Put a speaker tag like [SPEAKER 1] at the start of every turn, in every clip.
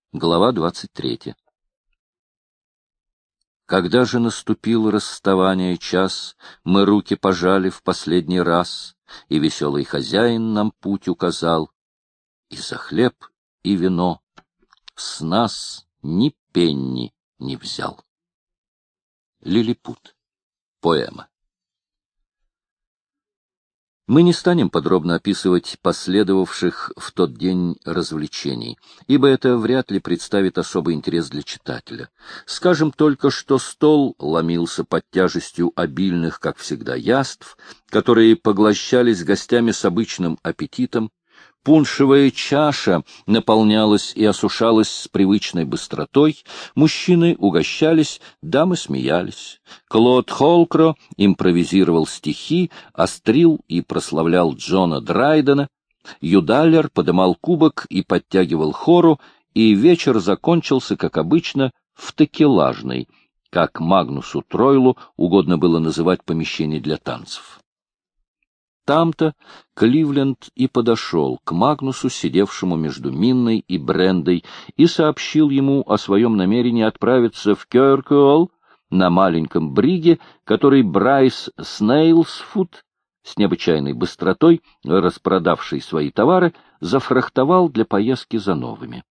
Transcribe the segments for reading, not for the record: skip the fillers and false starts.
[SPEAKER 1] Глава 23. Когда же наступил расставание час, мы руки пожали в последний раз, и веселый хозяин нам путь указал. И за хлеб, и вино с нас ни пенни не взял. Лилипут. Поэма. Мы не станем подробно описывать последовавших в тот день развлечений, ибо это вряд ли представит особый интерес для читателя. Скажем только, что стол ломился под тяжестью обильных, как всегда, яств, которые поглощались гостями с обычным аппетитом. Пуншевая чаша наполнялась и осушалась с привычной быстротой, мужчины угощались, дамы смеялись. Клод Холкро импровизировал стихи, острил и прославлял Джона Драйдена, Юдаллер подымал кубок и подтягивал хору, и вечер закончился, как обычно, в текелажной, как Магнусу Тройлу угодно было называть помещение для танцев. Там-то Кливленд и подошел к Магнусу, сидевшему между Минной и Брендой, и сообщил ему о своем намерении отправиться в Кёркуолл на маленьком бриге, который Брайс Снейлсфуд, с необычайной быстротой распродавший свои товары, зафрахтовал для поездки за новыми.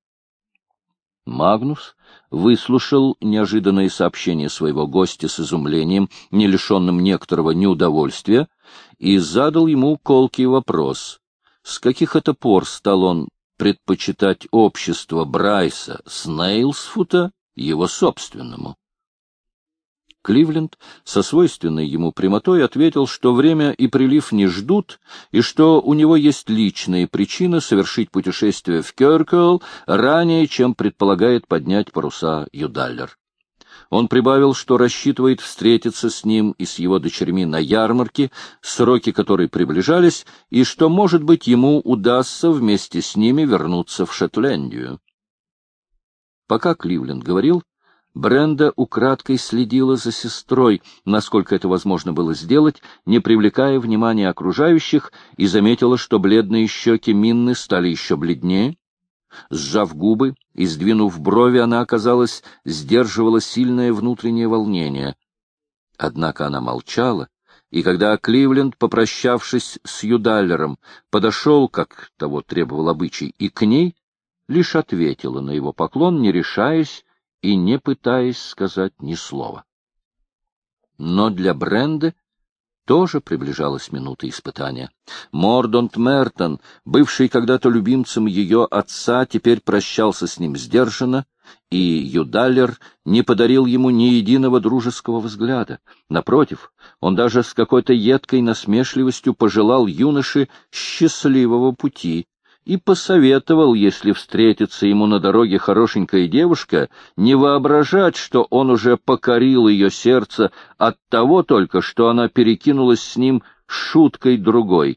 [SPEAKER 1] Магнус выслушал неожиданное сообщение своего гостя с изумлением, не лишенным некоторого неудовольствия, и задал ему колкий вопрос: с каких это пор стал он предпочитать общество Брайса Снейлсфута его собственному? Кливленд со свойственной ему прямотой ответил, что время и прилив не ждут, и что у него есть личные причины совершить путешествие в Кёркуолл ранее, чем предполагает поднять паруса Юдаллер. Он прибавил, что рассчитывает встретиться с ним и с его дочерьми на ярмарке, сроки которой приближались, и что, может быть, ему удастся вместе с ними вернуться в Шотландию. Пока Кливленд говорил, Бренда украдкой следила за сестрой, насколько это возможно было сделать, не привлекая внимания окружающих, и заметила, что бледные щеки Минны стали еще бледнее. Сжав губы и сдвинув брови, она, казалось, сдерживала сильное внутреннее волнение. Однако она молчала, и когда Кливленд, попрощавшись с Юдаллером, подошел, как того требовал обычай, и к ней, лишь ответила на его поклон, не решаясь и не пытаясь сказать ни слова. Но для Бренды тоже приближалась минута испытания. Мордонт Мертон, бывший когда-то любимцем ее отца, теперь прощался с ним сдержанно, и Юдаллер не подарил ему ни единого дружеского взгляда. Напротив, он даже с какой-то едкой насмешливостью пожелал юноше счастливого пути и посоветовал, если встретится ему на дороге хорошенькая девушка, не воображать, что он уже покорил ее сердце от того только, что она перекинулась с ним шуткой другой.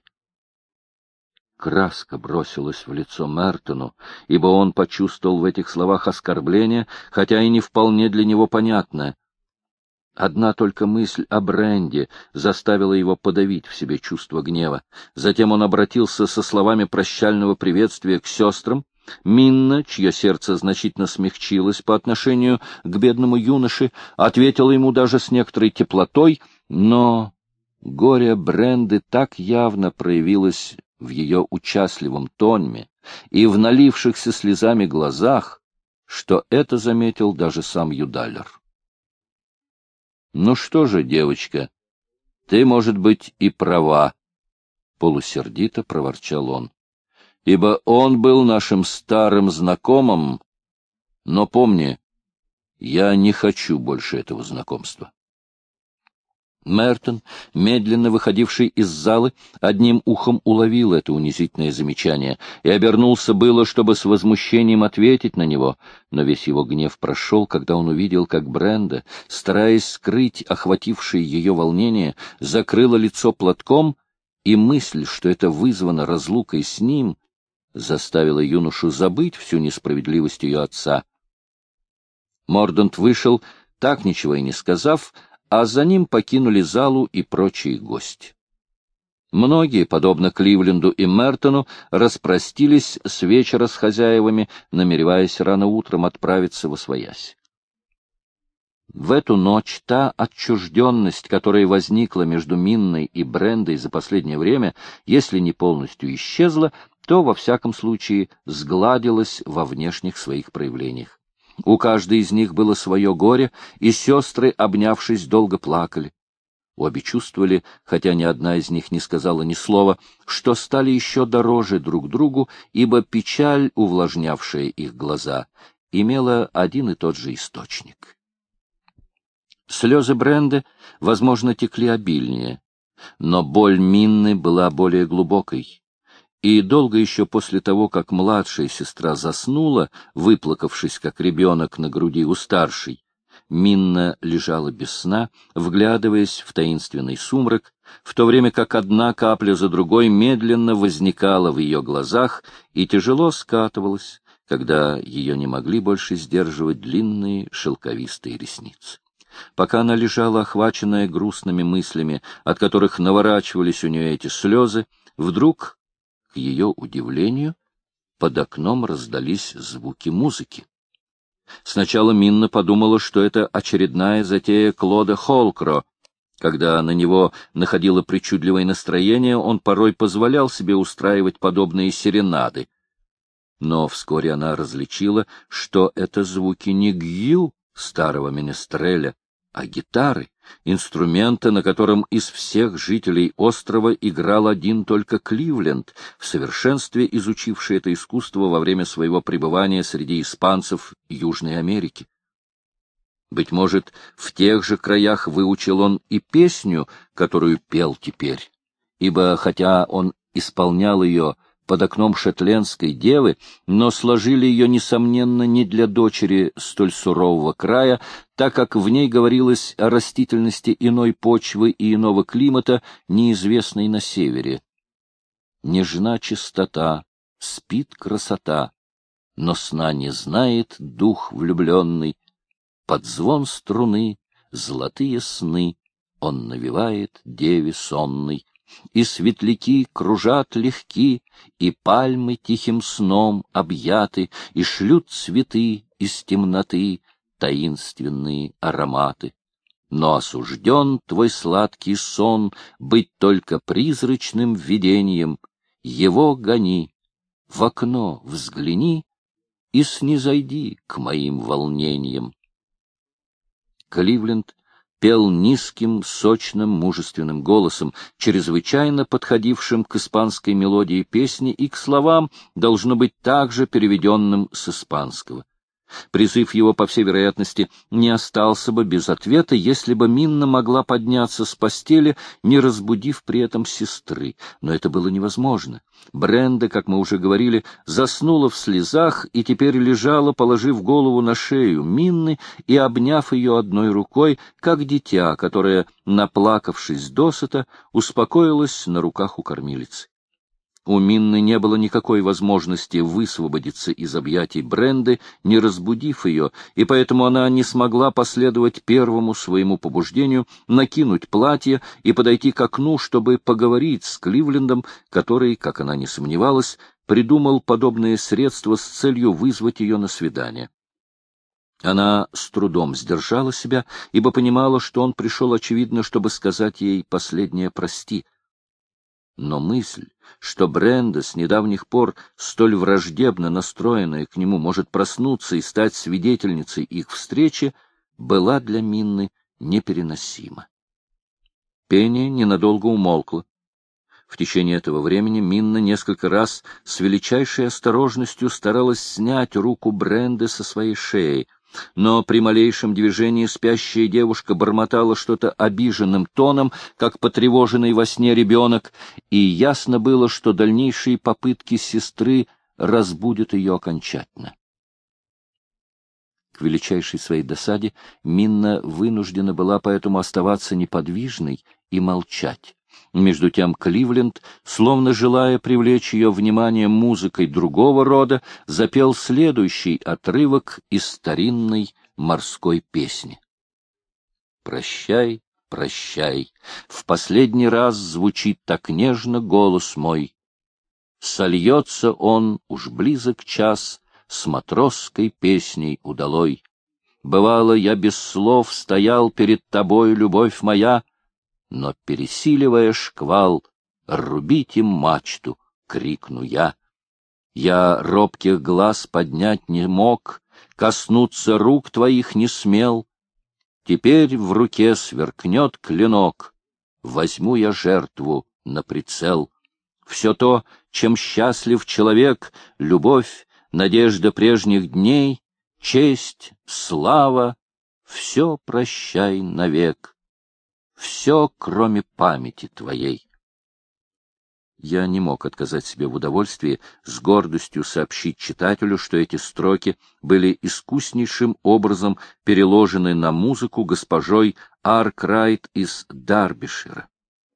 [SPEAKER 1] Краска бросилась в лицо Мертону, ибо он почувствовал в этих словах оскорбление, хотя и не вполне для него понятное. Одна только мысль о Бренде заставила его подавить в себе чувство гнева. Затем он обратился со словами прощального приветствия к сестрам. Минна, чье сердце значительно смягчилось по отношению к бедному юноше, ответила ему даже с некоторой теплотой, но горе Бренды так явно проявилось в ее участливом тоне и в налившихся слезами глазах, что это заметил даже сам Юдаллер. — Ну что же, девочка, ты, может быть, и права, — полусердито проворчал он, — ибо он был нашим старым знакомым, но помни, я не хочу больше этого знакомства. Мертон, медленно выходивший из залы, одним ухом уловил это унизительное замечание и обернулся было, чтобы с возмущением ответить на него, но весь его гнев прошел, когда он увидел, как Бренда, стараясь скрыть охватившее ее волнение, закрыла лицо платком, и мысль, что это вызвано разлукой с ним, заставила юношу забыть всю несправедливость ее отца. Мордонт вышел, так ничего и не сказав, а за ним покинули залу и прочие гости. Многие, подобно Кливленду и Мертону, распростились с вечера с хозяевами, намереваясь рано утром отправиться восвоясь. В эту ночь та отчужденность, которая возникла между Минной и Брендой за последнее время, если не полностью исчезла, то, во всяком случае, сгладилась во внешних своих проявлениях. У каждой из них было свое горе, и сестры, обнявшись, долго плакали. Обе чувствовали, хотя ни одна из них не сказала ни слова, что стали еще дороже друг другу, ибо печаль, увлажнявшая их глаза, имела один и тот же источник. Слезы Бренды, возможно, текли обильнее, но боль Минны была более глубокой. И долго еще после того, как младшая сестра заснула, выплакавшись, как ребенок на груди у старшей, Минна лежала без сна, вглядываясь в таинственный сумрак, в то время как одна капля за другой медленно возникала в ее глазах и тяжело скатывалась, когда ее не могли больше сдерживать длинные шелковистые ресницы. Пока она лежала, охваченная грустными мыслями, от которых наворачивались у нее эти слезы, вдруг, к ее удивлению, под окном раздались звуки музыки. Сначала Минна подумала, что это очередная затея Клода Холкро. Когда на него находило причудливое настроение, он порой позволял себе устраивать подобные серенады. Но вскоре она различила, что это звуки не гью старого менестреля, а гитары, инструмента, на котором из всех жителей острова играл один только Кливленд, в совершенстве изучивший это искусство во время своего пребывания среди испанцев Южной Америки. Быть может, в тех же краях выучил он и песню, которую пел теперь, ибо хотя он исполнял ее под окном шотландской девы, но сложили ее, несомненно, не для дочери столь сурового края, так как в ней говорилось о растительности иной почвы и иного климата, неизвестной на севере. Нежна чистота, спит красота, но сна не знает дух влюбленный. Под звон струны золотые сны он навевает деве сонной. И светляки кружат легки, и пальмы тихим сном объяты, и шлют цветы из темноты таинственные ароматы. Но осужден твой сладкий сон быть только призрачным видением. Его гони, в окно взгляни и снизойди к моим волнениям. Кливленд пел низким, сочным, мужественным голосом, чрезвычайно подходившим к испанской мелодии песни и к словам, должно быть также переведенным с испанского. Призыв его, по всей вероятности, не остался бы без ответа, если бы Минна могла подняться с постели, не разбудив при этом сестры. Но это было невозможно. Бренда, как мы уже говорили, заснула в слезах и теперь лежала, положив голову на шею Минны и обняв ее одной рукой, как дитя, которое, наплакавшись досыта, успокоилось на руках у кормилицы. У Минны не было никакой возможности высвободиться из объятий Бренды, не разбудив ее, и поэтому она не смогла последовать первому своему побуждению, накинуть платье и подойти к окну, чтобы поговорить с Кливлендом, который, как она не сомневалась, придумал подобные средства с целью вызвать ее на свидание. Она с трудом сдержала себя, ибо понимала, что он пришел, очевидно, чтобы сказать ей последнее «прости». Но мысль, что Бренда, с недавних пор столь враждебно настроенная к нему, может проснуться и стать свидетельницей их встречи, была для Минны непереносима. Пение ненадолго умолкло. В течение этого времени Минна несколько раз с величайшей осторожностью старалась снять руку Бренды со своей шеи, но при малейшем движении спящая девушка бормотала что-то обиженным тоном, как потревоженный во сне ребенок, и ясно было, что дальнейшие попытки сестры разбудят ее окончательно. К величайшей своей досаде Минна вынуждена была поэтому оставаться неподвижной и молчать. Между тем Кливленд, словно желая привлечь ее внимание музыкой другого рода, запел следующий отрывок из старинной морской песни. «Прощай, прощай. В последний раз звучит так нежно голос мой. Сольется он, уж близок час, с матросской песней удалой. Бывало, я без слов стоял перед тобой, любовь моя, но, пересиливая шквал, рубите мачту, крикну я. Я робких глаз поднять не мог, коснуться рук твоих не смел. Теперь в руке сверкнет клинок, возьму я жертву на прицел. Все то, чем счастлив человек, любовь, надежда прежних дней, честь, слава, все прощай навек, все, кроме памяти твоей. Я не мог отказать себе в удовольствии с гордостью сообщить читателю, что эти строки были искуснейшим образом переложены на музыку госпожой Аркрайт из Дарбишира.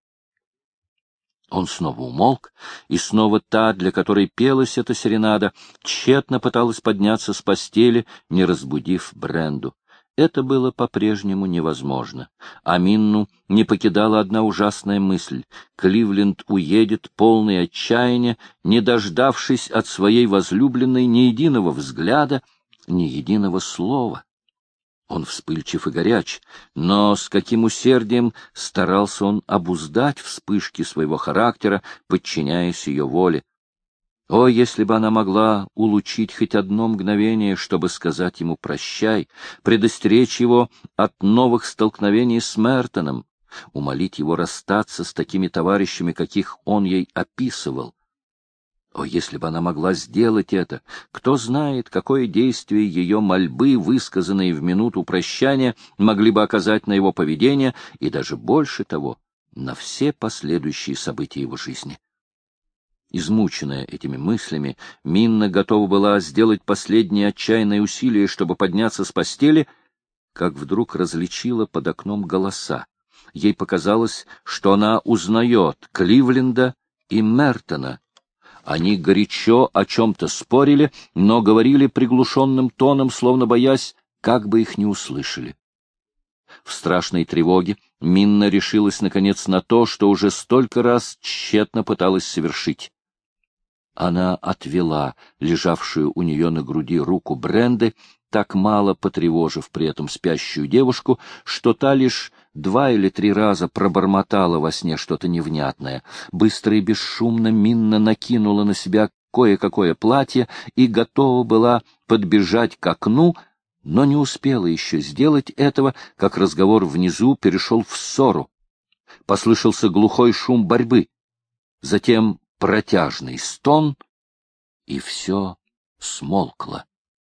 [SPEAKER 1] Он снова умолк, и снова та, для которой пелась эта серенада, тщетно пыталась подняться с постели, не разбудив Бренду. Это было по-прежнему невозможно. А Минну не покидала одна ужасная мысль. Кливленд уедет, полный отчаяния, не дождавшись от своей возлюбленной ни единого взгляда, ни единого слова. Он вспыльчив и горяч, но с каким усердием старался он обуздать вспышки своего характера, подчиняясь ее воле. О, если бы она могла улучить хоть одно мгновение, чтобы сказать ему «прощай», предостеречь его от новых столкновений с Мертоном, умолить его расстаться с такими товарищами, каких он ей описывал. О, если бы она могла сделать это! Кто знает, какое действие ее мольбы, высказанные в минуту прощания, могли бы оказать на его поведение и даже больше того, на все последующие события его жизни. Измученная этими мыслями, Минна готова была сделать последние отчаянные усилия, чтобы подняться с постели, как вдруг различила под окном голоса. Ей показалось, что она узнает Кливленда и Мертона. Они горячо о чем-то спорили, но говорили приглушенным тоном, словно боясь, как бы их не услышали. В страшной тревоге Минна решилась, наконец, на то, что уже столько раз тщетно пыталась совершить. Она отвела лежавшую у нее на груди руку Бренды, так мало потревожив при этом спящую девушку, что та лишь 2 или 3 раза пробормотала во сне что-то невнятное. Быстро и бесшумно Минна накинула на себя кое-какое платье и готова была подбежать к окну, но не успела еще сделать этого, как разговор внизу перешел в ссору. Послышался глухой шум борьбы. Затем протяжный стон, и все смолкло.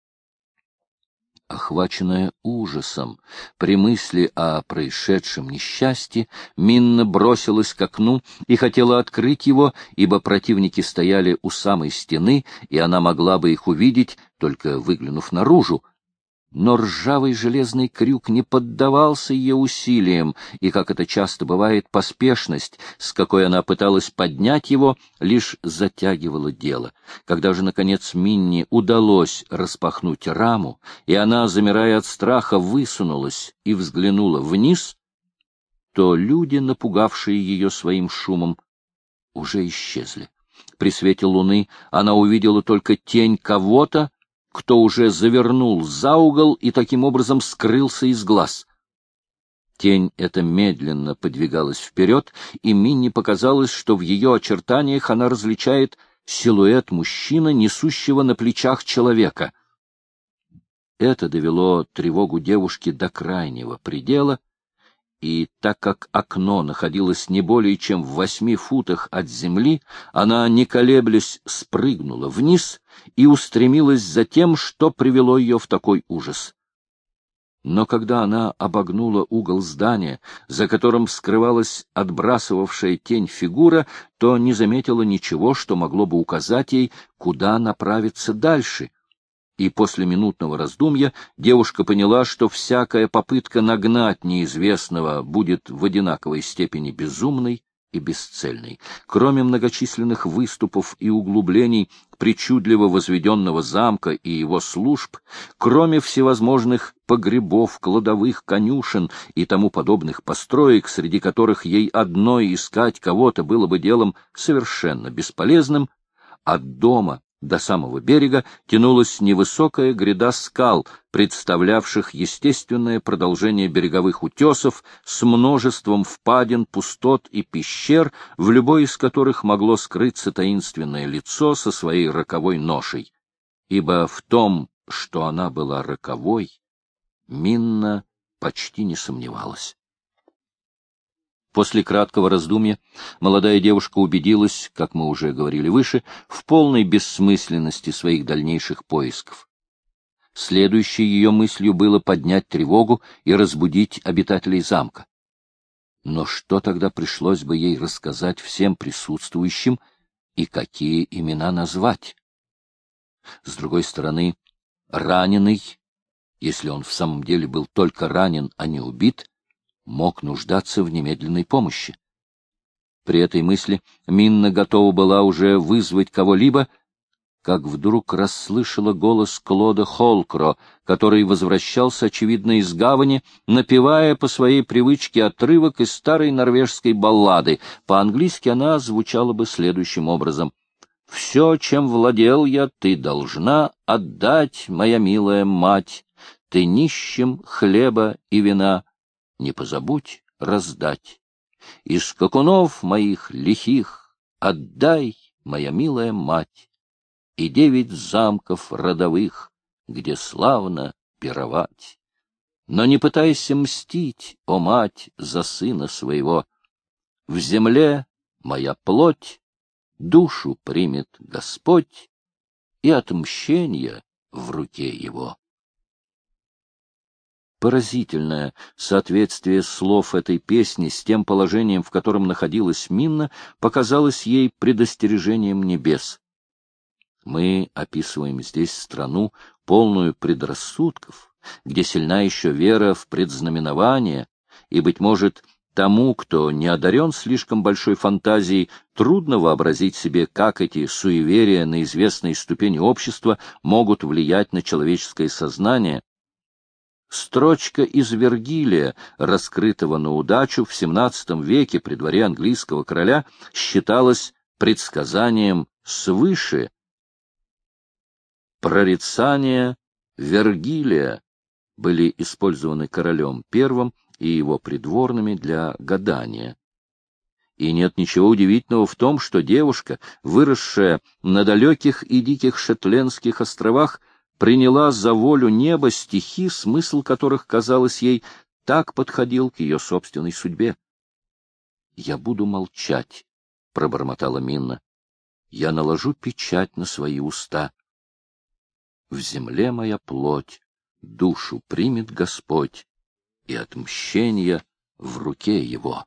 [SPEAKER 1] Охваченная ужасом при мысли о происшедшем несчастье, Минна бросилась к окну и хотела открыть его, ибо противники стояли у самой стены, и она могла бы их увидеть, только выглянув наружу. Но ржавый железный крюк не поддавался ее усилиям, и, как это часто бывает, поспешность, с какой она пыталась поднять его, лишь затягивала дело. Когда же, наконец, Минне удалось распахнуть раму, и она, замирая от страха, высунулась и взглянула вниз, то люди, напугавшие ее своим шумом, уже исчезли. При свете луны она увидела только тень кого-то, кто уже завернул за угол и таким образом скрылся из глаз. Тень эта медленно подвигалась вперед, и Минне показалось, что в ее очертаниях она различает силуэт мужчины, несущего на плечах человека. Это довело тревогу девушки до крайнего предела, и так как окно находилось не более чем в 8 футах от земли, она, не колеблясь, спрыгнула вниз и устремилась за тем, что привело ее в такой ужас. Но когда она обогнула угол здания, за которым скрывалась отбрасывавшая тень фигура, то не заметила ничего, что могло бы указать ей, куда направиться дальше. И после минутного раздумья девушка поняла, что всякая попытка нагнать неизвестного будет в одинаковой степени безумной и бесцельной. Кроме многочисленных выступов и углублений причудливо возведенного замка и его служб, кроме всевозможных погребов, кладовых, конюшен и тому подобных построек, среди которых ей одной искать кого-то было бы делом совершенно бесполезным, от дома до самого берега тянулась невысокая гряда скал, представлявших естественное продолжение береговых утесов с множеством впадин, пустот и пещер, в любой из которых могло скрыться таинственное лицо со своей роковой ношей. Ибо в том, что она была роковой, Минна почти не сомневалась. После краткого раздумья молодая девушка убедилась, как мы уже говорили выше, в полной бессмысленности своих дальнейших поисков. Следующей ее мыслью было поднять тревогу и разбудить обитателей замка. Но что тогда пришлось бы ей рассказать всем присутствующим и какие имена назвать? С другой стороны, раненый, если он в самом деле был только ранен, а не убит, мог нуждаться в немедленной помощи. При этой мысли Минна готова была уже вызвать кого-либо, как вдруг расслышала голос Клода Холкро, который возвращался, очевидно, из гавани, напевая по своей привычке отрывок из старой норвежской баллады. По-английски она звучала бы следующим образом: «Все, чем владел я, ты должна отдать, моя милая мать, ты нищим хлеба и вина не позабудь раздать. Из скакунов моих лихих отдай, моя милая мать, и 9 замков родовых, где славно пировать. Но не пытайся мстить, о мать, за сына своего. В земле моя плоть, душу примет Господь, и отмщение в руке его». Поразительное соответствие слов этой песни с тем положением, в котором находилась Минна, показалось ей предостережением небес. Мы описываем здесь страну, полную предрассудков, где сильна еще вера в предзнаменование, и, быть может, тому, кто не одарен слишком большой фантазией, трудно вообразить себе, как эти суеверия на известной ступени общества могут влиять на человеческое сознание. Строчка из Вергилия, раскрытого на удачу в XVII веке при дворе английского короля, считалась предсказанием свыше. Прорицания Вергилия были использованы королем I и его придворными для гадания. И нет ничего удивительного в том, что девушка, выросшая на далеких и диких Шетлендских островах, приняла за волю неба стихи, смысл которых, казалось ей, так подходил к ее собственной судьбе. «Я буду молчать», — пробормотала Минна. «Я наложу печать на свои уста. В земле моя плоть, душу примет Господь, и отмщение в руке его».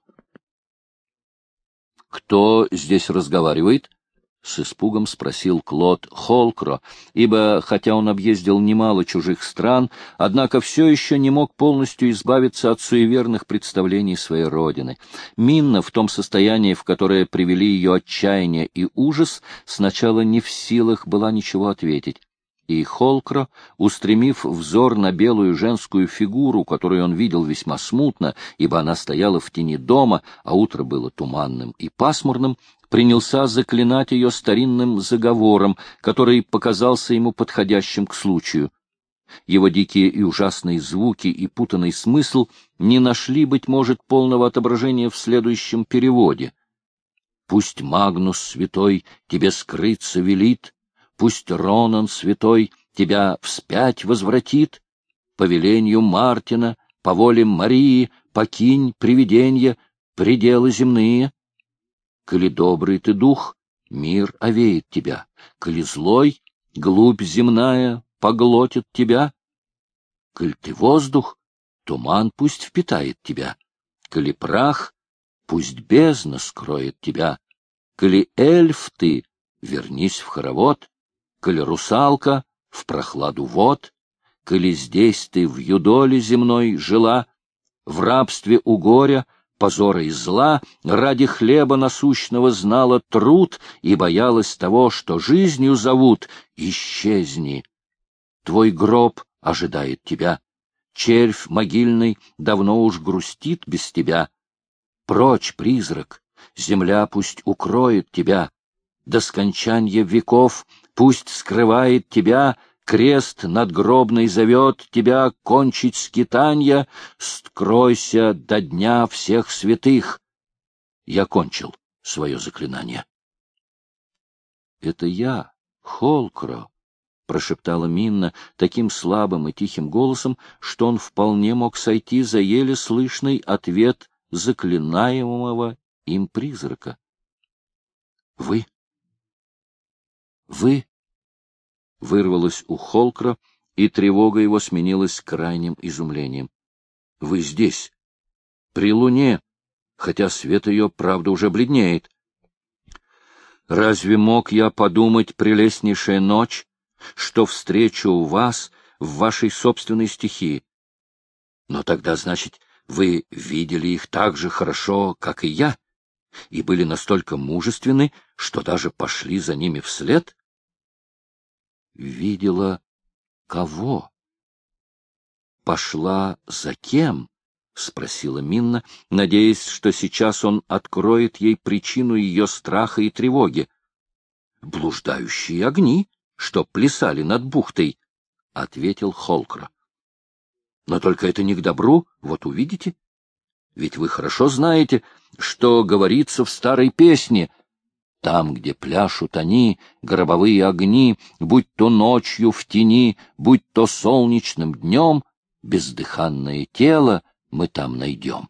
[SPEAKER 1] «Кто здесь разговаривает?» — с испугом спросил Клод Холкро, ибо, хотя он объездил немало чужих стран, однако все еще не мог полностью избавиться от суеверных представлений своей родины. Минна, в том состоянии, в которое привели ее отчаяние и ужас, сначала не в силах была ничего ответить. И Холкро, устремив взор на белую женскую фигуру, которую он видел весьма смутно, ибо она стояла в тени дома, а утро было туманным и пасмурным, принялся заклинать ее старинным заговором, который показался ему подходящим к случаю. Его дикие и ужасные звуки и путанный смысл не нашли, быть может, полного отображения в следующем переводе. «Пусть Магнус святой тебе скрыться велит, пусть Ронан святой тебя вспять возвратит, по велению Мартина, по воле Марии, покинь привиденья, пределы земные. Коли добрый ты дух, мир овеет тебя, коли злой, глубь земная поглотит тебя. Коль ты воздух, туман пусть впитает тебя, коли прах, пусть бездна скроет тебя, коли эльф ты, вернись в хоровод, коли русалка, в прохладу вод, коли здесь ты в юдоле земной жила, в рабстве у горя, позора и зла, ради хлеба насущного знала труд и боялась того, что жизнью зовут, исчезни. Твой гроб ожидает тебя, червь могильный давно уж грустит без тебя. Прочь, призрак, земля пусть укроет тебя, до скончанья веков пусть скрывает тебя, крест надгробный зовет тебя кончить скитанья, скройся до дня всех святых. Я кончил свое заклинание. — Это я, Холкро, — прошептала Минна таким слабым и тихим голосом, что он вполне мог сойти за еле слышный ответ заклинаемого им призрака. — Вы? — вырвалось у Холкро, и тревога его сменилась крайним изумлением. — Вы здесь, при луне, хотя свет ее, правда, уже бледнеет. Разве мог я подумать, прелестнейшая ночь, что встречу вас в вашей собственной стихии? Но тогда, значит, вы видели их так же хорошо, как и я, и были настолько мужественны, что даже пошли за ними вслед? Видела кого? Пошла за кем? — спросила Минна, надеясь, что сейчас он откроет ей причину ее страха и тревоги. — Блуждающие огни, что плясали над бухтой, — ответил Холкро. — Но только это не к добру, вот увидите. Ведь вы хорошо знаете, что говорится в старой песне: там, где пляшут они, гробовые огни, будь то ночью в тени, будь то солнечным днем, бездыханное тело мы там найдем.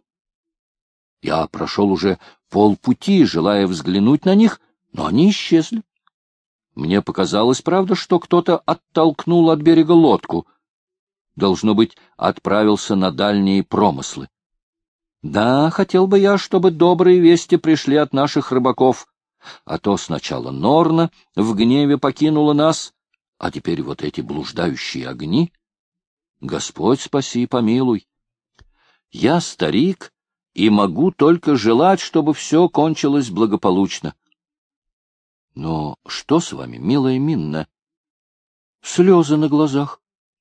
[SPEAKER 1] Я прошел уже полпути, желая взглянуть на них, но они исчезли. Мне показалось, правда, что кто-то оттолкнул от берега лодку. Должно быть, отправился на дальние промыслы. Да, хотел бы я, чтобы добрые вести пришли от наших рыбаков. А то сначала Норна в гневе покинула нас, а теперь вот эти блуждающие огни. Господь спаси и помилуй. Я старик и могу только желать, чтобы все кончилось благополучно. Но что с вами, милая Минна? Слезы на глазах.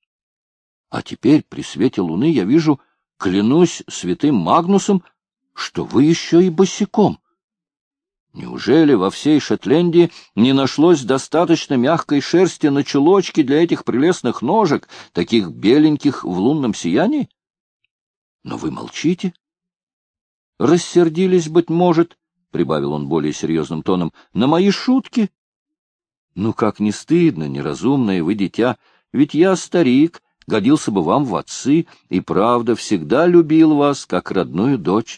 [SPEAKER 1] А теперь при свете луны я вижу, клянусь святым Магнусом, что вы еще и босиком. Неужели во всей Шотландии не нашлось достаточно мягкой шерсти на чулочке для этих прелестных ножек, таких беленьких в лунном сиянии? Но вы молчите. Рассердились, быть может, — прибавил он более серьезным тоном, — на мои шутки. Ну, как не стыдно, неразумное вы дитя, ведь я старик, годился бы вам в отцы, и, правда, всегда любил вас, как родную дочь.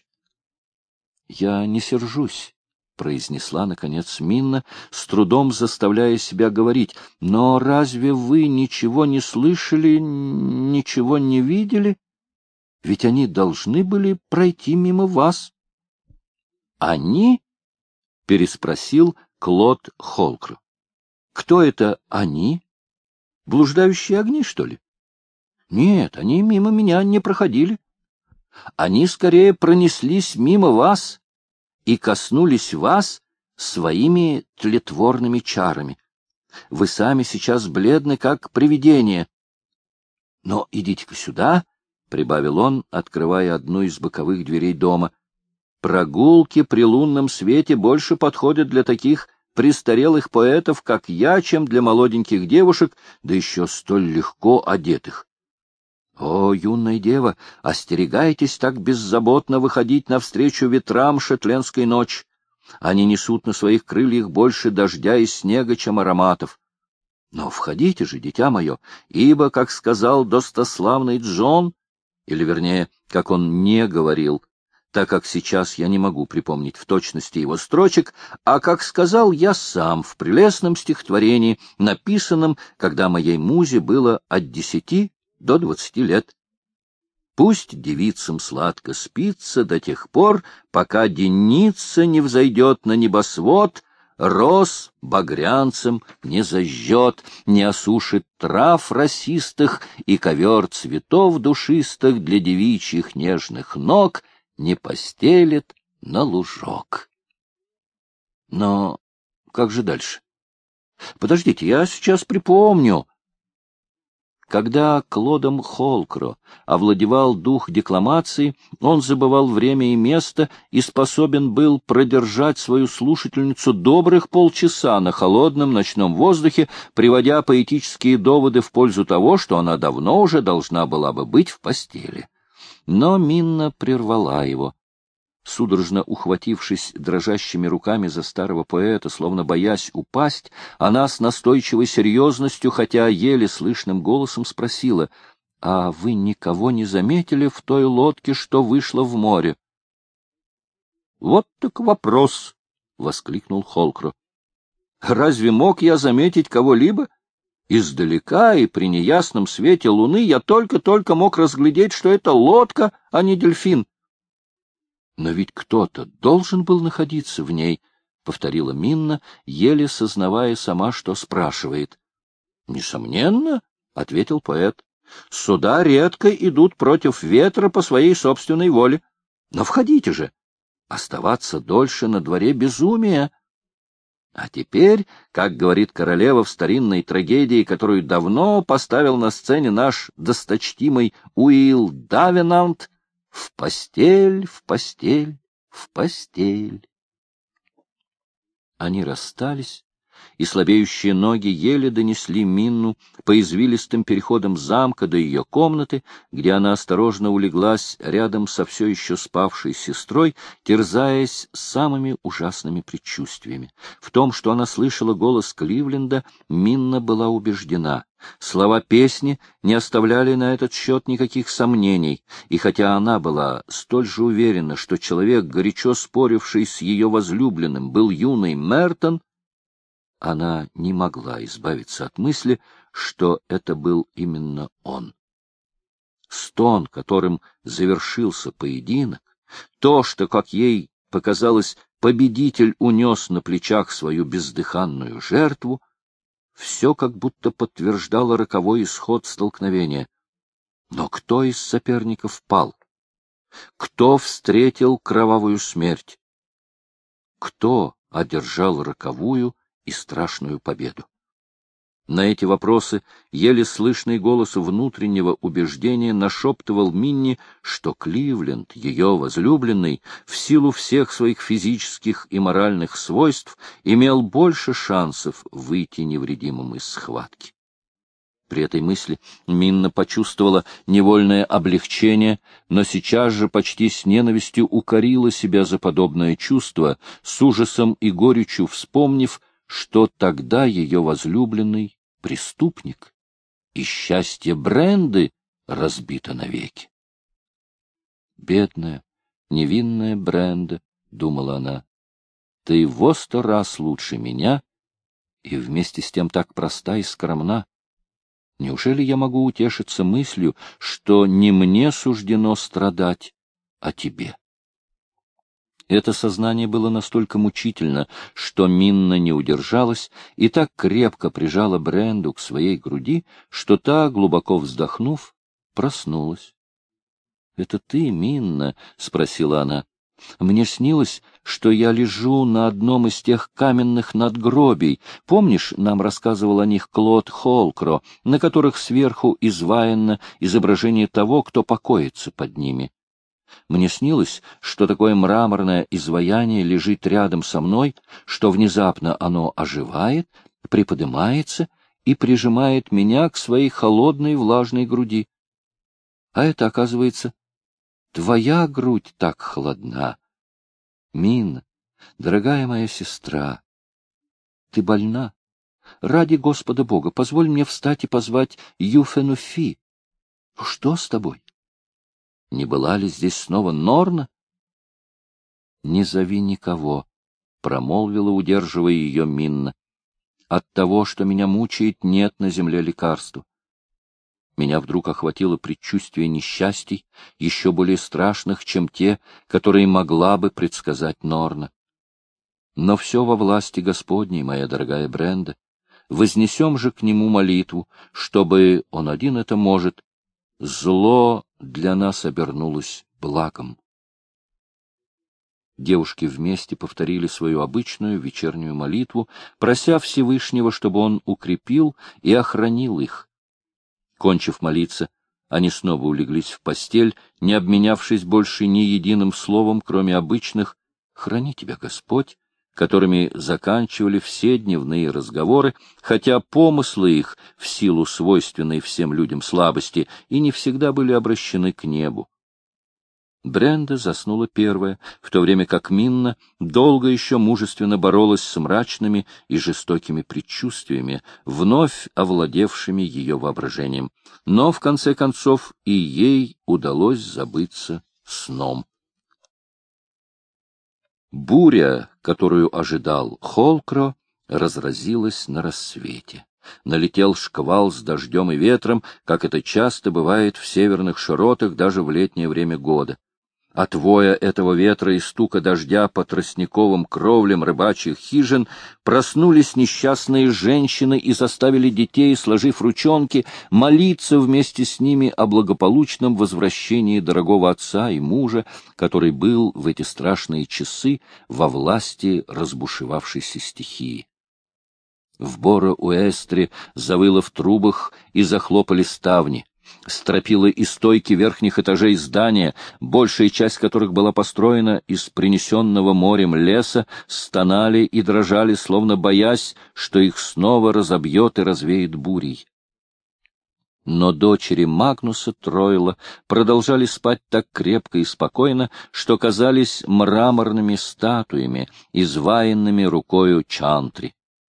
[SPEAKER 1] Я не сержусь, — произнесла, наконец, Минна, с трудом заставляя себя говорить. — Но разве вы ничего не слышали, ничего не видели? Ведь они должны были пройти мимо вас. — Они? — переспросил Клод Холкро. — Кто это они? Блуждающие огни, что ли? — Нет, они мимо меня не проходили. Они скорее пронеслись мимо вас и коснулись вас своими тлетворными чарами. Вы сами сейчас бледны, как привидение. Но идите-ка сюда, — прибавил он, открывая одну из боковых дверей дома. Прогулки при лунном свете больше подходят для таких престарелых поэтов, как я, чем для молоденьких девушек, да еще столь легко одетых. О, юная дева, остерегайтесь так беззаботно выходить навстречу ветрам шотландской ночи. Они несут на своих крыльях больше дождя и снега, чем ароматов. Но входите же, дитя мое, ибо, как сказал достославный Джон, или, вернее, как он не говорил, так как сейчас я не могу припомнить в точности его строчек, а как сказал я сам в прелестном стихотворении, написанном, когда моей музе было от 10 до 20 лет. Пусть девицам сладко спится до тех пор, пока денница не взойдет на небосвод, роз багрянцем не зажжет, не осушит трав росистых и ковер цветов душистых для девичьих нежных ног не постелит на лужок. Но как же дальше? Подождите, я сейчас припомню. Когда Клодом Холкро овладевал дух декламации, он забывал время и место и способен был продержать свою слушательницу добрых полчаса на холодном ночном воздухе, приводя поэтические доводы в пользу того, что она давно уже должна была бы быть в постели. Но Минна прервала его. Судорожно ухватившись дрожащими руками за старого поэта, словно боясь упасть, она с настойчивой серьезностью, хотя еле слышным голосом спросила: «А вы никого не заметили в той лодке, что вышла в море?» «Вот так вопрос!» — воскликнул Холкро. «Разве мог я заметить кого-либо? Издалека и при неясном свете луны я только-только мог разглядеть, что это лодка, а не дельфин». «Но ведь кто-то должен был находиться в ней», — повторила Минна, еле сознавая сама, что спрашивает. «Несомненно», — ответил поэт, — «суда редко идут против ветра по своей собственной воле. Но входите же! Оставаться дольше на дворе безумия. А теперь, как говорит королева в старинной трагедии, которую давно поставил на сцене наш досточтимый Уилл Давенант, в постель, в постель, в постель». Они расстались, и слабеющие ноги еле донесли Минну по извилистым переходам замка до ее комнаты, где она осторожно улеглась рядом со все еще спавшей сестрой, терзаясь самыми ужасными предчувствиями. В том, что она слышала голос Кливленда, Минна была убеждена. Слова песни не оставляли на этот счет никаких сомнений, и хотя она была столь же уверена, что человек, горячо споривший с ее возлюбленным, был юный Мертон, она не могла избавиться от мысли, что это был именно он. Стон, которым завершился поединок, то, что, как ей показалось, победитель унес на плечах свою бездыханную жертву, все как будто подтверждало роковой исход столкновения. Но кто из соперников пал? Кто встретил кровавую смерть? Кто одержал роковую и страшную победу? На эти вопросы еле слышный голос внутреннего убеждения нашептывал Минни, что Кливленд, ее возлюбленный, в силу всех своих физических и моральных свойств, имел больше шансов выйти невредимым из схватки. При этой мысли Минна почувствовала невольное облегчение, но сейчас же почти с ненавистью укорила себя за подобное чувство, с ужасом и горечью вспомнив, что тогда ее возлюбленный — преступник, и счастье Бренды разбито навеки. «Бедная, невинная Бренда», — думала она, — «ты во 100 раз лучше меня и вместе с тем так проста и скромна. Неужели я могу утешиться мыслью, что не мне суждено страдать, а тебе?» Это сознание было настолько мучительно, что Минна не удержалась и так крепко прижала Бренду к своей груди, что та, глубоко вздохнув, проснулась. — Это ты, Минна? — спросила она. — Мне снилось, что я лежу на одном из тех каменных надгробий. Помнишь, нам рассказывал о них Клод Холкро, на которых сверху изваяно изображение того, кто покоится под ними? Мне снилось, что такое мраморное изваяние лежит рядом со мной, что внезапно оно оживает, приподнимается и прижимает меня к своей холодной влажной груди. А это, оказывается, твоя грудь так холодна. Минна, дорогая моя сестра, ты больна. Ради Господа Бога, позволь мне встать и позвать Юфенуфи. Что с тобой? Не была ли здесь снова Норна? — Не зови никого, — промолвила, удерживая ее Минна. — От того, что меня мучает, нет на земле лекарства. Меня вдруг охватило предчувствие несчастий, еще более страшных, чем те, которые могла бы предсказать Норна. Но все во власти Господней, моя дорогая Бренда. Вознесем же к нему молитву, чтобы, он один это может, зло для нас обернулось благом. Девушки вместе повторили свою обычную вечернюю молитву, прося Всевышнего, чтобы он укрепил и охранил их. Кончив молиться, они снова улеглись в постель, не обменявшись больше ни единым словом, кроме обычных «Храни тебя, Господь», которыми заканчивали все дневные разговоры, хотя помыслы их, в силу свойственной всем людям слабости, и не всегда были обращены к небу. Бренда заснула первая, в то время как Минна долго еще мужественно боролась с мрачными и жестокими предчувствиями, вновь овладевшими ее воображением. Но, в конце концов, и ей удалось забыться сном. Буря, которую ожидал Холкро, разразилась на рассвете. Налетел шквал с дождем и ветром, как это часто бывает в северных широтах даже в летнее время года. От воя этого ветра и стука дождя по тростниковым кровлям рыбачьих хижин проснулись несчастные женщины и заставили детей, сложив ручонки, молиться вместе с ними о благополучном возвращении дорогого отца и мужа, который был в эти страшные часы во власти разбушевавшейся стихии. В Боро-Уэстре завыло в трубах и захлопали ставни. Стропила и стойки верхних этажей здания, большая часть которых была построена из принесенного морем леса, стонали и дрожали, словно боясь, что их снова разобьет и развеет бурей. Но дочери Магнуса Тройла продолжали спать так крепко и спокойно, что казались мраморными статуями, изваянными рукою Чантри.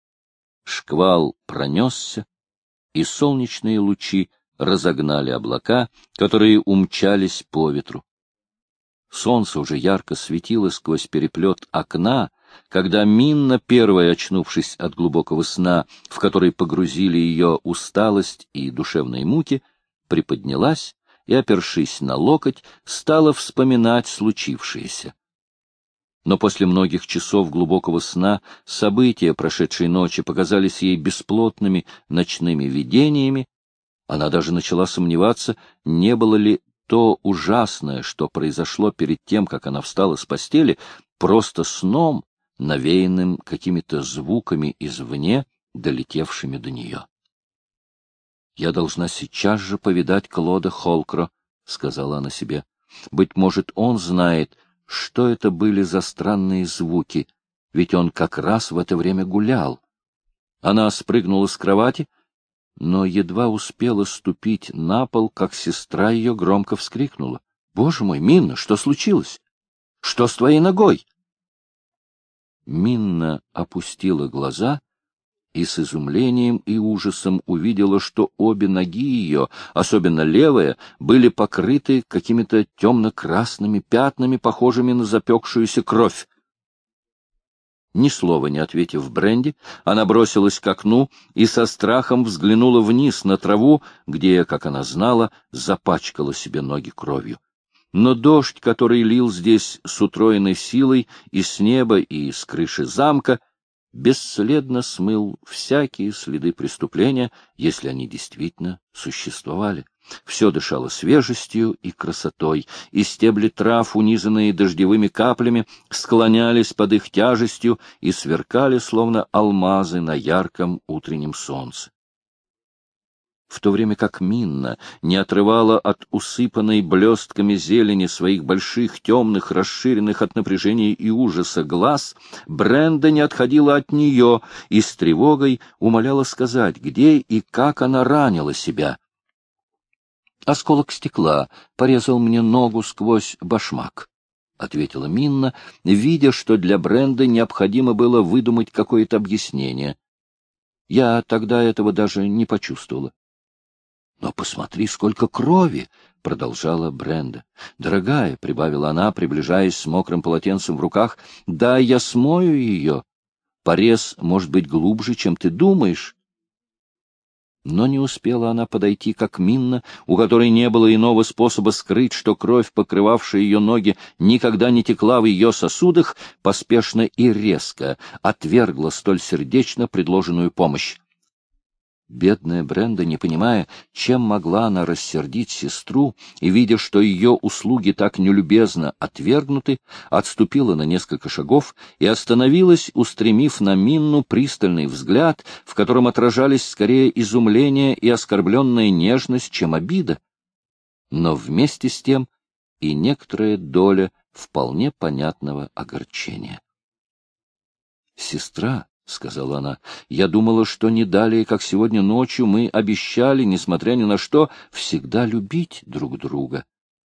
[SPEAKER 1] Шквал пронесся, и солнечные лучи разогнали облака, которые умчались по ветру. Солнце уже ярко светило сквозь переплет окна, когда Минна, первая очнувшись от глубокого сна, в который погрузили ее усталость и душевные муки, приподнялась и, опершись на локоть, стала вспоминать случившееся. Но после многих часов глубокого сна события прошедшей ночи показались ей бесплотными ночными видениями. Она даже начала сомневаться, не было ли то ужасное, что произошло перед тем, как она встала с постели, просто сном, навеянным какими-то звуками извне, долетевшими до нее. «Я должна сейчас же повидать Клода Холкро», — сказала она себе. «Быть может, он знает, что это были за странные звуки, ведь он как раз в это время гулял». Она спрыгнула с кровати, но едва успела ступить на пол, как сестра ее громко вскрикнула. — Боже мой, Минна, что случилось? Что с твоей ногой? Минна опустила глаза и с изумлением и ужасом увидела, что обе ноги ее, особенно левая, были покрыты какими-то темно-красными пятнами, похожими на запекшуюся кровь. Ни слова не ответив Бренди, она бросилась к окну и со страхом взглянула вниз на траву, где, как она знала, запачкала себе ноги кровью. Но дождь, который лил здесь с утроенной силой и с неба, и с крыши замка, бесследно смыл всякие следы преступления, если они действительно существовали. Все дышало свежестью и красотой, и стебли трав, унизанные дождевыми каплями, склонялись под их тяжестью и сверкали, словно алмазы на ярком утреннем солнце. В то время как Минна не отрывала от усыпанной блестками зелени своих больших, темных, расширенных от напряжения и ужаса глаз, Бренда не отходила от нее и с тревогой умоляла сказать, где и как она ранила себя. «Осколок стекла порезал мне ногу сквозь башмак», — ответила Минна, видя, что для Бренды необходимо было выдумать какое-то объяснение. «Я тогда этого даже не почувствовала». «Но посмотри, сколько крови!» — продолжала Бренда. «Дорогая», — прибавила она, приближаясь с мокрым полотенцем в руках, — «да, я смою ее. Порез может быть глубже, чем ты думаешь». Но не успела она подойти, как Минна, у которой не было иного способа скрыть, что кровь, покрывавшая ее ноги, никогда не текла в ее сосудах, поспешно и резко отвергла столь сердечно предложенную помощь. Бедная Бренда, не понимая, чем могла она рассердить сестру, и, видя, что ее услуги так нелюбезно отвергнуты, отступила на несколько шагов и остановилась, устремив на Минну пристальный взгляд, в котором отражались скорее изумление и оскорбленная нежность, чем обида, но вместе с тем и некоторая доля вполне понятного огорчения. «Сестра», — сказала она, — «я думала, что не далее, как сегодня ночью, мы обещали, несмотря ни на что, всегда любить друг друга».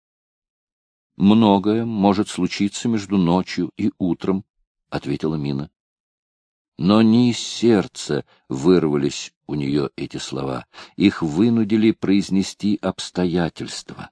[SPEAKER 1] «Многое может случиться между ночью и утром», — ответила Мина. Но не из сердца вырвались у нее эти слова, их вынудили произнести обстоятельства.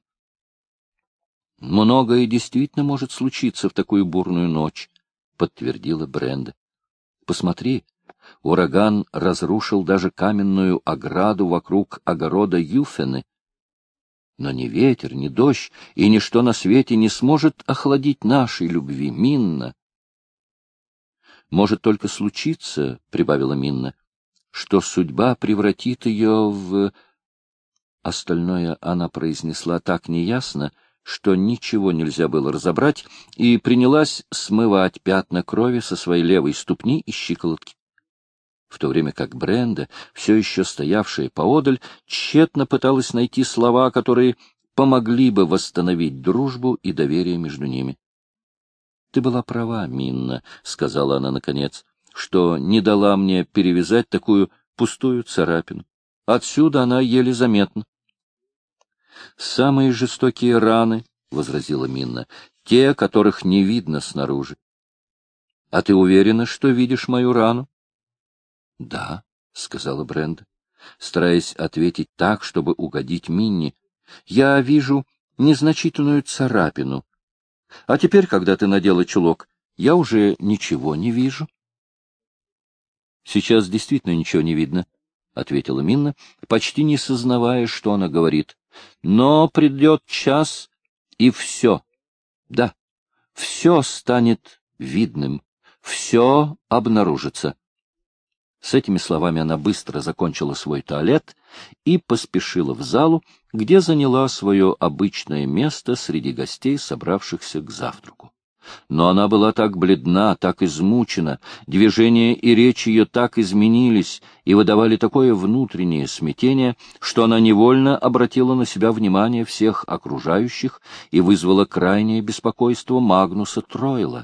[SPEAKER 1] «Многое действительно может случиться в такую бурную ночь», — подтвердила Бренда. «Посмотри, ураган разрушил даже каменную ограду вокруг огорода Юфены. Но ни ветер, ни дождь и ничто на свете не сможет охладить нашей любви, Минна». «Может только случиться, — прибавила Минна, — что судьба превратит ее в...» Остальное она произнесла так неясно, что ничего нельзя было разобрать, и принялась смывать пятна крови со своей левой ступни и щиколотки. В то время как Бренда, все еще стоявшая поодаль, тщетно пыталась найти слова, которые помогли бы восстановить дружбу и доверие между ними. — Ты была права, Минна, — сказала она наконец, — что не дала мне перевязать такую пустую царапину. Отсюда она еле заметна. — Самые жестокие раны, — возразила Минна, — те, которых не видно снаружи. — А ты уверена, что видишь мою рану? — Да, — сказала Бренда, стараясь ответить так, чтобы угодить Минне. — Я вижу незначительную царапину. А теперь, когда ты надела чулок, я уже ничего не вижу. — Сейчас действительно ничего не видно, — ответила Минна, почти не сознавая, что она говорит. — Но придет час, и все, да, все станет видным, все обнаружится. С этими словами она быстро закончила свой туалет и поспешила в залу, где заняла свое обычное место среди гостей, собравшихся к завтраку. Но она была так бледна, так измучена, движения и речь ее так изменились и выдавали такое внутреннее смятение, что она невольно обратила на себя внимание всех окружающих и вызвала крайнее беспокойство Магнуса Тройла.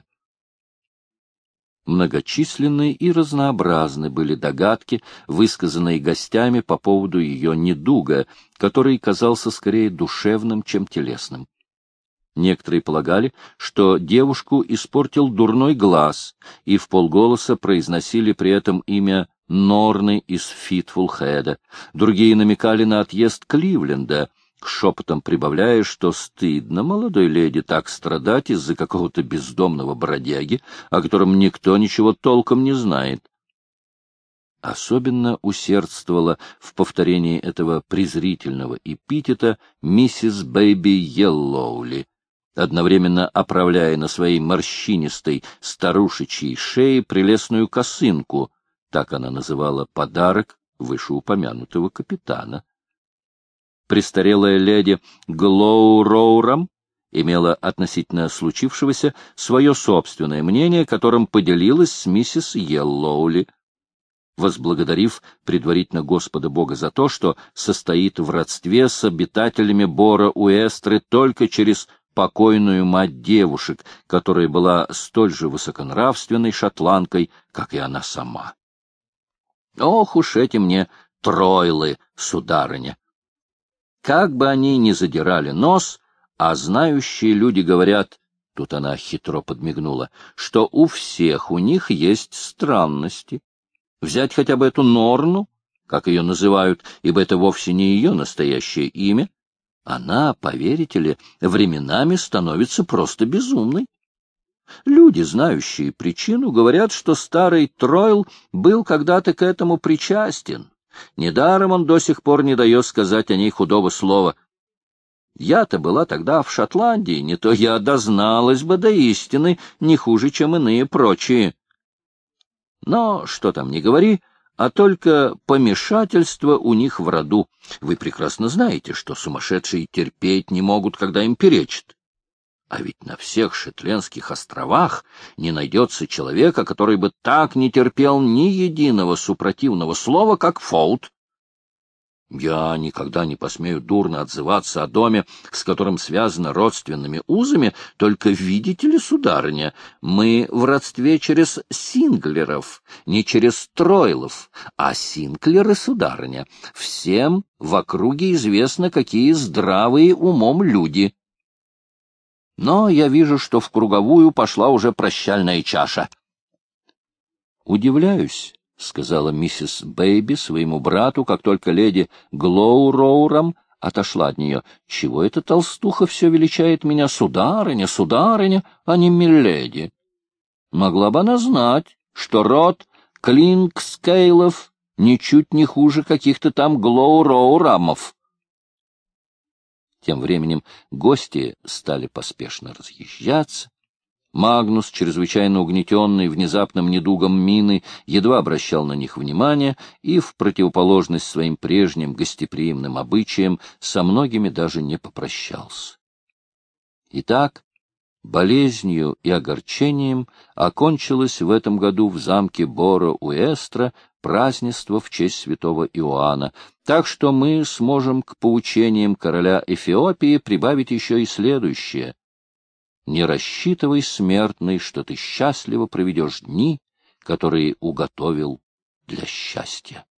[SPEAKER 1] Многочисленны и разнообразны были догадки, высказанные гостями по поводу ее недуга, который казался скорее душевным, чем телесным. Некоторые полагали, что девушку испортил дурной глаз, и вполголоса произносили при этом имя Норны из Фитфулхеда. Другие намекали на отъезд Кливленда, шепотом прибавляя, что стыдно молодой леди так страдать из-за какого-то бездомного бродяги, о котором никто ничего толком не знает. Особенно усердствовала в повторении этого презрительного эпитета миссис Бэйби Йеллоули, одновременно оправляя на своей морщинистой старушечьей шее прелестную косынку, так она называла подарок вышеупомянутого капитана. Престарелая леди Глоуроурам имела относительно случившегося свое собственное мнение, которым поделилась с миссис Йеллоули, возблагодарив предварительно Господа Бога за то, что состоит в родстве с обитателями Бора-Уэстры только через покойную мать девушек, которая была столь же высоконравственной шотландкой, как и она сама. Ох уж эти мне Тройлы, сударыня! Как бы они ни задирали нос, а знающие люди говорят, тут она хитро подмигнула, что у всех у них есть странности. Взять хотя бы эту Норну, как ее называют, ибо это вовсе не ее настоящее имя, она, поверите ли, временами становится просто безумной. Люди, знающие причину, говорят, что старый Тройл был когда-то к этому причастен. Недаром он до сих пор не дает сказать о ней худого слова. Я-то была тогда в Шотландии, не то я дозналась бы до истины не хуже, чем иные прочие. Но, что там ни говори, а только помешательство у них в роду. Вы прекрасно знаете, что сумасшедшие терпеть не могут, когда им перечат. А ведь на всех Шетландских островах не найдется человека, который бы так не терпел ни единого супротивного слова, как Фоут. Я никогда не посмею дурно отзываться о доме, с которым связано родственными узами, только видите ли, сударыня, мы в родстве через Синклеров, не через Тройлов, а Синклеры, сударыня, всем в округе известно, какие здравые умом люди. Но я вижу, что в круговую пошла уже прощальная чаша. Удивляюсь, — сказала миссис Бэйби своему брату, как только леди Глоуроурам отошла от нее. — Чего эта толстуха все величает меня сударыня, сударыня, а не миледи? Могла бы она знать, что род Клинкскейлов ничуть не хуже каких-то там Глоуроурамов. Тем временем гости стали поспешно разъезжаться. Магнус, чрезвычайно угнетенный внезапным недугом мины, едва обращал на них внимание и, в противоположность своим прежним гостеприимным обычаям, со многими даже не попрощался. Итак, болезнью и огорчением окончилось в этом году в замке Боро-Уэстро празднество в честь святого Иоанна, так что мы сможем к поучениям короля Эфиопии прибавить еще и следующее. Не рассчитывай, смертный, что ты счастливо проведешь дни, которые уготовил для счастья.